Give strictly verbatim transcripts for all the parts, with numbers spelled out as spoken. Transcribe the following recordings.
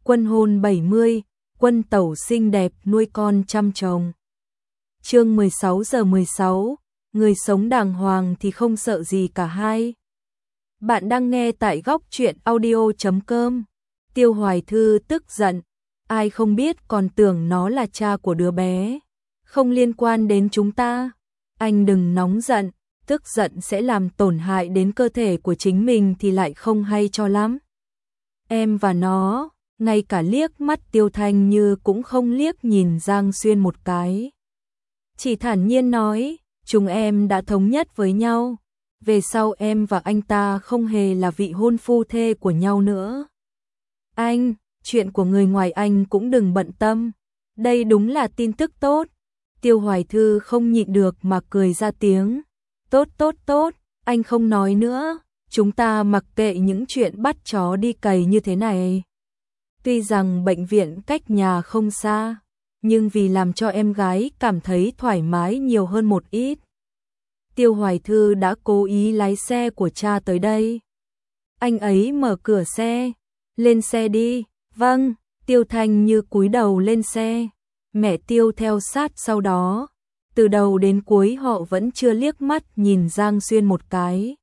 Quân hôn bảy mươi, quân tẩu xinh đẹp nuôi con trăm chồng. Chương mười sáu giờ mười sáu, người sống đàng hoàng thì không sợ gì cả hai. Bạn đang nghe tại góc truyện audio chấm com. Tiêu Hoài Thư tức giận, ai không biết còn tưởng nó là cha của đứa bé. Không liên quan đến chúng ta. Anh đừng nóng giận, tức giận sẽ làm tổn hại đến cơ thể của chính mình thì lại không hay cho lắm. Em và nó, ngay cả liếc mắt Tiêu Thanh Như cũng không liếc nhìn Giang Xuyên một cái. Chỉ thản nhiên nói, chúng em đã thống nhất với nhau. Về sau em và anh ta không hề là vị hôn phu thê của nhau nữa. Anh, chuyện của người ngoài anh cũng đừng bận tâm. Đây đúng là tin tức tốt. Tiêu Hoài Thư không nhịn được mà cười ra tiếng. Tốt tốt tốt, anh không nói nữa. Chúng ta mặc kệ những chuyện bắt chó đi cày như thế này. Tuy rằng bệnh viện cách nhà không xa, nhưng vì làm cho em gái cảm thấy thoải mái nhiều hơn một ít. Tiêu Hoài Thư đã cố ý lái xe của cha tới đây. Anh ấy mở cửa xe. Lên xe đi. Vâng, Tiêu Thanh Như cúi đầu lên xe. Mẹ Tiêu theo sát sau đó. Từ đầu đến cuối họ vẫn chưa liếc mắt nhìn Giang Xuyên một cái.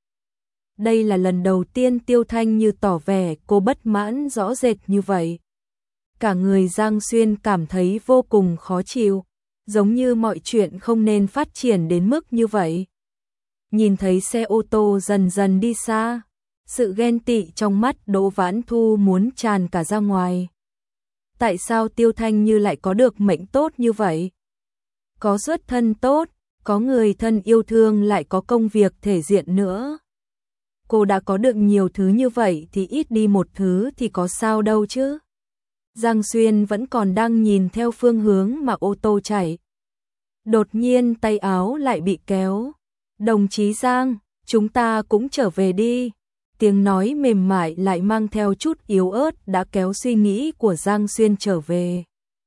Đây là lần đầu tiên Tiêu Thanh Như tỏ vẻ cô bất mãn rõ rệt như vậy. Cả người Giang Xuyên cảm thấy vô cùng khó chịu, giống như mọi chuyện không nên phát triển đến mức như vậy. Nhìn thấy xe ô tô dần dần đi xa, sự ghen tị trong mắt Đỗ Vãn Thu muốn tràn cả ra ngoài. Tại sao Tiêu Thanh Như lại có được mệnh tốt như vậy? Có xuất thân tốt, có người thân yêu thương, lại có công việc thể diện nữa. Cô đã có được nhiều thứ như vậy thì ít đi một thứ thì có sao đâu chứ. Giang Xuyên vẫn còn đang nhìn theo phương hướng mà ô tô chạy. Đột nhiên tay áo lại bị kéo. Đồng chí Giang, chúng ta cũng trở về đi. Tiếng nói mềm mại lại mang theo chút yếu ớt đã kéo suy nghĩ của Giang Xuyên trở về.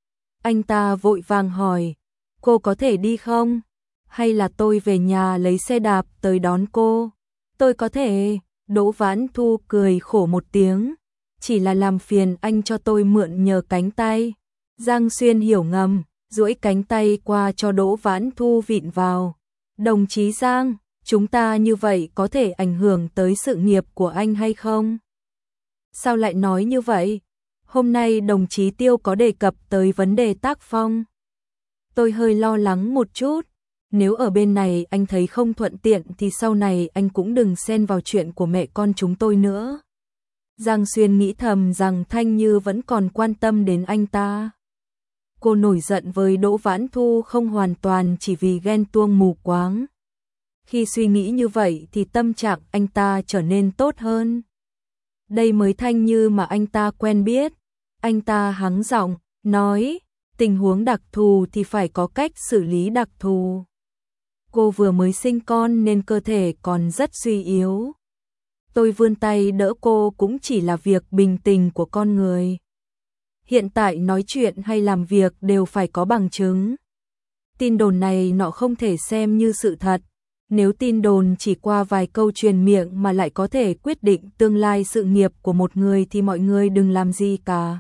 Anh ta vội vàng hỏi, cô có thể đi không? Hay là tôi về nhà lấy xe đạp tới đón cô? Tôi có thể. Đỗ Vãn Thu cười khổ một tiếng. Chỉ là làm phiền anh cho tôi mượn nhờ cánh tay. Giang Xuyên hiểu ngầm, duỗi cánh tay qua cho Đỗ Vãn Thu vịn vào. Đồng chí Giang, chúng ta như vậy có thể ảnh hưởng tới sự nghiệp của anh hay không? Sao lại nói như vậy? Hôm nay đồng chí Tiêu có đề cập tới vấn đề tác phong. Tôi hơi lo lắng một chút. Nếu ở bên này anh thấy không thuận tiện thì sau này anh cũng đừng xen vào chuyện của mẹ con chúng tôi nữa. Giang Xuyên nghĩ thầm rằng Thanh Như vẫn còn quan tâm đến anh ta. Cô nổi giận với Đỗ Vãn Thu không hoàn toàn chỉ vì ghen tuông mù quáng. Khi suy nghĩ như vậy thì tâm trạng anh ta trở nên tốt hơn. Đây mới Thanh Như mà anh ta quen biết. Anh ta hắng giọng, nói, tình huống đặc thù thì phải có cách xử lý đặc thù. Cô vừa mới sinh con nên cơ thể còn rất suy yếu. Tôi vươn tay đỡ cô cũng chỉ là việc bình tình của con người. Hiện tại nói chuyện hay làm việc đều phải có bằng chứng. Tin đồn này nọ không thể xem như sự thật. Nếu tin đồn chỉ qua vài câu truyền miệng mà lại có thể quyết định tương lai sự nghiệp của một người thì mọi người đừng làm gì cả.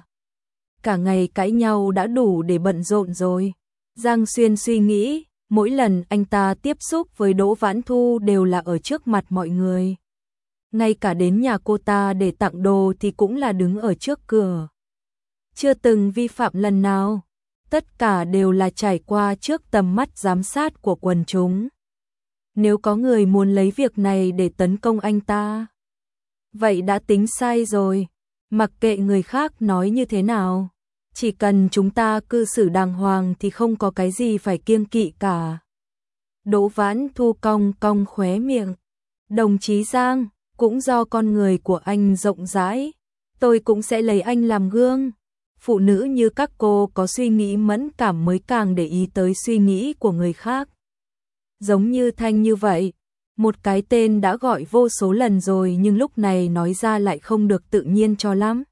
Cả ngày cãi nhau đã đủ để bận rộn rồi. Giang Xuyên suy nghĩ, mỗi lần anh ta tiếp xúc với Đỗ Vãn Thu đều là ở trước mặt mọi người. Ngay cả đến nhà cô ta để tặng đồ thì cũng là đứng ở trước cửa. Chưa từng vi phạm lần nào. Tất cả đều là trải qua trước tầm mắt giám sát của quần chúng. Nếu có người muốn lấy việc này để tấn công anh ta, vậy đã tính sai rồi. Mặc kệ người khác nói như thế nào, chỉ cần chúng ta cư xử đàng hoàng thì không có cái gì phải kiêng kỵ cả. Đỗ Vãn Thu cong cong khóe miệng. Đồng chí Giang, cũng do con người của anh rộng rãi, tôi cũng sẽ lấy anh làm gương. Phụ nữ như các cô có suy nghĩ mẫn cảm mới càng để ý tới suy nghĩ của người khác. Giống như Thanh như vậy, một cái tên đã gọi vô số lần rồi nhưng lúc này nói ra lại không được tự nhiên cho lắm.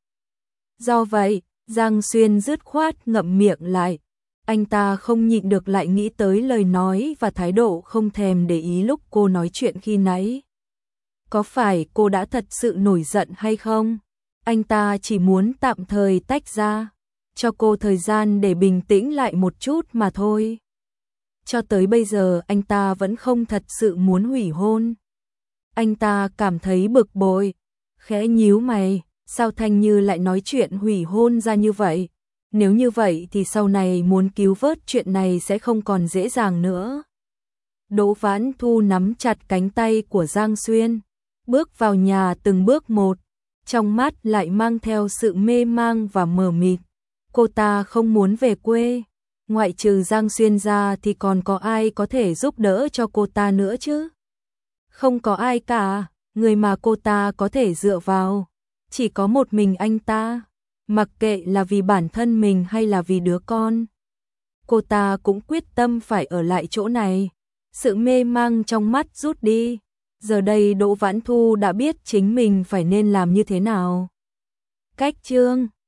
Do vậy, Giang Xuyên dứt khoát ngậm miệng lại. Anh ta không nhịn được lại nghĩ tới lời nói và thái độ không thèm để ý lúc cô nói chuyện khi nãy. Có phải cô đã thật sự nổi giận hay không? Anh ta chỉ muốn tạm thời tách ra, cho cô thời gian để bình tĩnh lại một chút mà thôi. Cho tới bây giờ anh ta vẫn không thật sự muốn hủy hôn. Anh ta cảm thấy bực bội, khẽ nhíu mày, sao Thanh Như lại nói chuyện hủy hôn ra như vậy? Nếu như vậy thì sau này muốn cứu vớt chuyện này sẽ không còn dễ dàng nữa. Đỗ Vãn Thu nắm chặt cánh tay của Giang Xuyên, bước vào nhà từng bước một, trong mắt lại mang theo sự mê mang và mờ mịt. Cô ta không muốn về quê, ngoại trừ Giang Xuyên ra thì còn có ai có thể giúp đỡ cho cô ta nữa chứ? Không có ai cả, người mà cô ta có thể dựa vào, chỉ có một mình anh ta, mặc kệ là vì bản thân mình hay là vì đứa con. Cô ta cũng quyết tâm phải ở lại chỗ này, sự mê mang trong mắt rút đi. Giờ đây Đỗ Vãn Thu đã biết chính mình phải nên làm như thế nào. Cách chương